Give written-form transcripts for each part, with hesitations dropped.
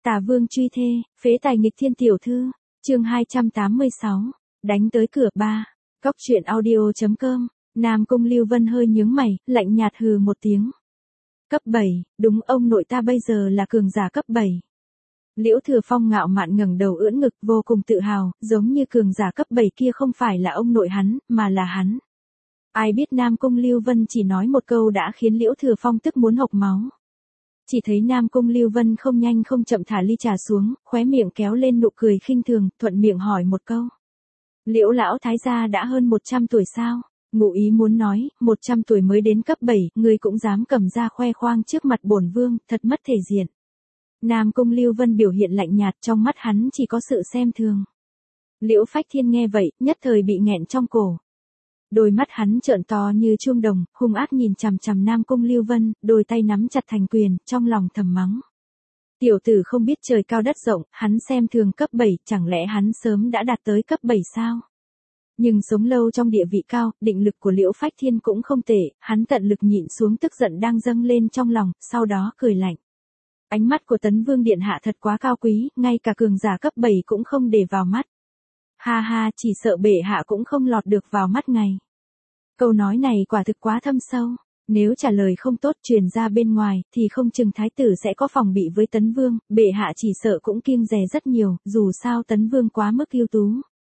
Tả Vương truy thê, phế tài nghịch thiên tiểu thư, chương 286, đánh tới cửa ba. Cóc truyện audio.com, Nam Cung Lưu Vân hơi nhướng mày, lạnh nhạt hừ một tiếng. Cấp 7, đúng ông nội ta bây giờ là cường giả cấp 7. Liễu Thừa Phong ngạo mạn ngẩng đầu ưỡn ngực vô cùng tự hào, giống như cường giả cấp 7 kia không phải là ông nội hắn, mà là hắn. Ai biết Nam Cung Lưu Vân chỉ nói một câu đã khiến Liễu Thừa Phong tức muốn hộc máu. Chỉ thấy Nam Cung Lưu Vân không nhanh không chậm thả ly trà xuống, khóe miệng kéo lên nụ cười khinh thường, thuận miệng hỏi một câu. Liễu lão thái gia đã hơn 100 tuổi sao? Ngụ ý muốn nói, 100 tuổi mới đến cấp 7, ngươi cũng dám cầm ra khoe khoang trước mặt bổn vương, thật mất thể diện. Nam Cung Lưu Vân biểu hiện lạnh nhạt, trong mắt hắn chỉ có sự xem thường. Liễu Phách Thiên nghe vậy, nhất thời bị nghẹn trong cổ. Đôi mắt hắn trợn to như chuông đồng, hung ác nhìn chằm chằm Nam Cung Lưu Vân, đôi tay nắm chặt thành quyền, trong lòng thầm mắng. Tiểu tử không biết trời cao đất rộng, hắn xem thường cấp 7, chẳng lẽ hắn sớm đã đạt tới cấp 7 sao? Nhưng sống lâu trong địa vị cao, định lực của Liễu Phách Thiên cũng không tệ, hắn tận lực nhịn xuống tức giận đang dâng lên trong lòng, sau đó cười lạnh. Ánh mắt của Tấn Vương Điện Hạ thật quá cao quý, ngay cả cường giả cấp 7 cũng không để vào mắt. Ha ha, chỉ sợ bệ hạ cũng không lọt được vào mắt ngài. Câu nói này quả thực quá thâm sâu. Nếu trả lời không tốt truyền ra bên ngoài, thì không chừng thái tử sẽ có phòng bị với Tấn Vương, bệ hạ chỉ sợ cũng kiêng dè rất nhiều, dù sao Tấn Vương quá mức ưu tú.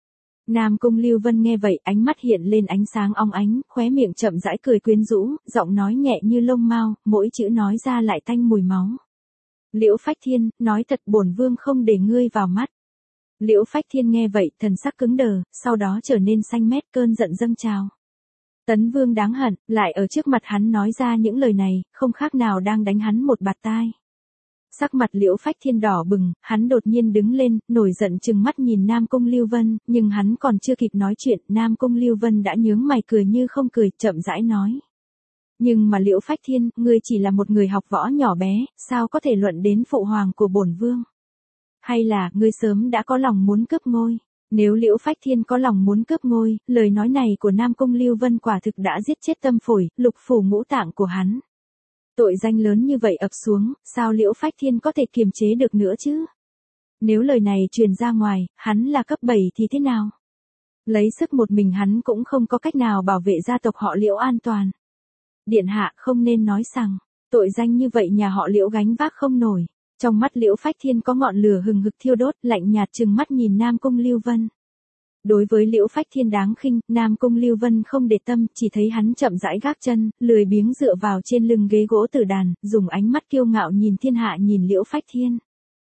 Nam Cung Lưu Vân nghe vậy, ánh mắt hiện lên ánh sáng óng ánh, khóe miệng chậm rãi cười quyến rũ, giọng nói nhẹ như lông mao, mỗi chữ nói ra lại tanh mùi máu. Liễu Phách Thiên, nói thật bổn vương không để ngươi vào mắt. Liễu Phách Thiên nghe vậy, thần sắc cứng đờ, sau đó trở nên xanh mét, cơn giận dâng trào. Tấn Vương đáng hận, lại ở trước mặt hắn nói ra những lời này, không khác nào đang đánh hắn một bạt tai. Sắc mặt Liễu Phách Thiên đỏ bừng, hắn đột nhiên đứng lên, nổi giận trừng mắt nhìn Nam Cung Lưu Vân, nhưng hắn còn chưa kịp nói chuyện, Nam Cung Lưu Vân đã nhướng mày cười như không cười, chậm rãi nói. Nhưng mà Liễu Phách Thiên, ngươi chỉ là một người học võ nhỏ bé, sao có thể luận đến phụ hoàng của bổn vương? Hay là, ngươi sớm đã có lòng muốn cướp ngôi? Nếu Liễu Phách Thiên có lòng muốn cướp ngôi, lời nói này của Nam Cung Lưu Vân quả thực đã giết chết tâm phổi, lục phủ ngũ tạng của hắn. Tội danh lớn như vậy ập xuống, sao Liễu Phách Thiên có thể kiềm chế được nữa chứ? Nếu lời này truyền ra ngoài, hắn là cấp 7 thì thế nào? Lấy sức một mình hắn cũng không có cách nào bảo vệ gia tộc họ Liễu an toàn. Điện hạ không nên nói rằng, tội danh như vậy nhà họ Liễu gánh vác không nổi. Trong mắt Liễu Phách Thiên có ngọn lửa hừng hực thiêu đốt, lạnh nhạt trừng mắt nhìn Nam Cung Lưu Vân. Đối với Liễu Phách Thiên đáng khinh, Nam Cung Lưu Vân không để tâm, chỉ thấy hắn chậm rãi gác chân, lười biếng dựa vào trên lưng ghế gỗ tử đàn, dùng ánh mắt kiêu ngạo nhìn thiên hạ nhìn Liễu Phách Thiên.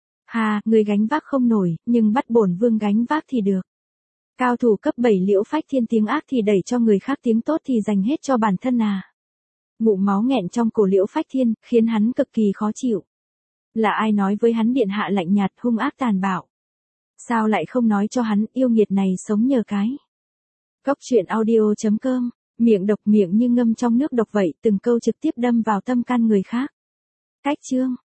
Hà, người gánh vác không nổi, nhưng bắt bổn vương gánh vác thì được. Cao thủ cấp 7 Liễu Phách Thiên tiếng ác thì đẩy cho người khác tiếng tốt thì dành hết cho bản thân à. Ngụm máu nghẹn trong cổ Liễu Phách Thiên, khiến hắn cực kỳ khó chịu. Là ai nói với hắn điện hạ lạnh nhạt hung ác tàn bạo? Sao lại không nói cho hắn yêu nghiệt này sống nhờ cái? Cóc truyện audio.com, miệng độc miệng như ngâm trong nước độc vậy, từng câu trực tiếp đâm vào tâm can người khác. Cách chương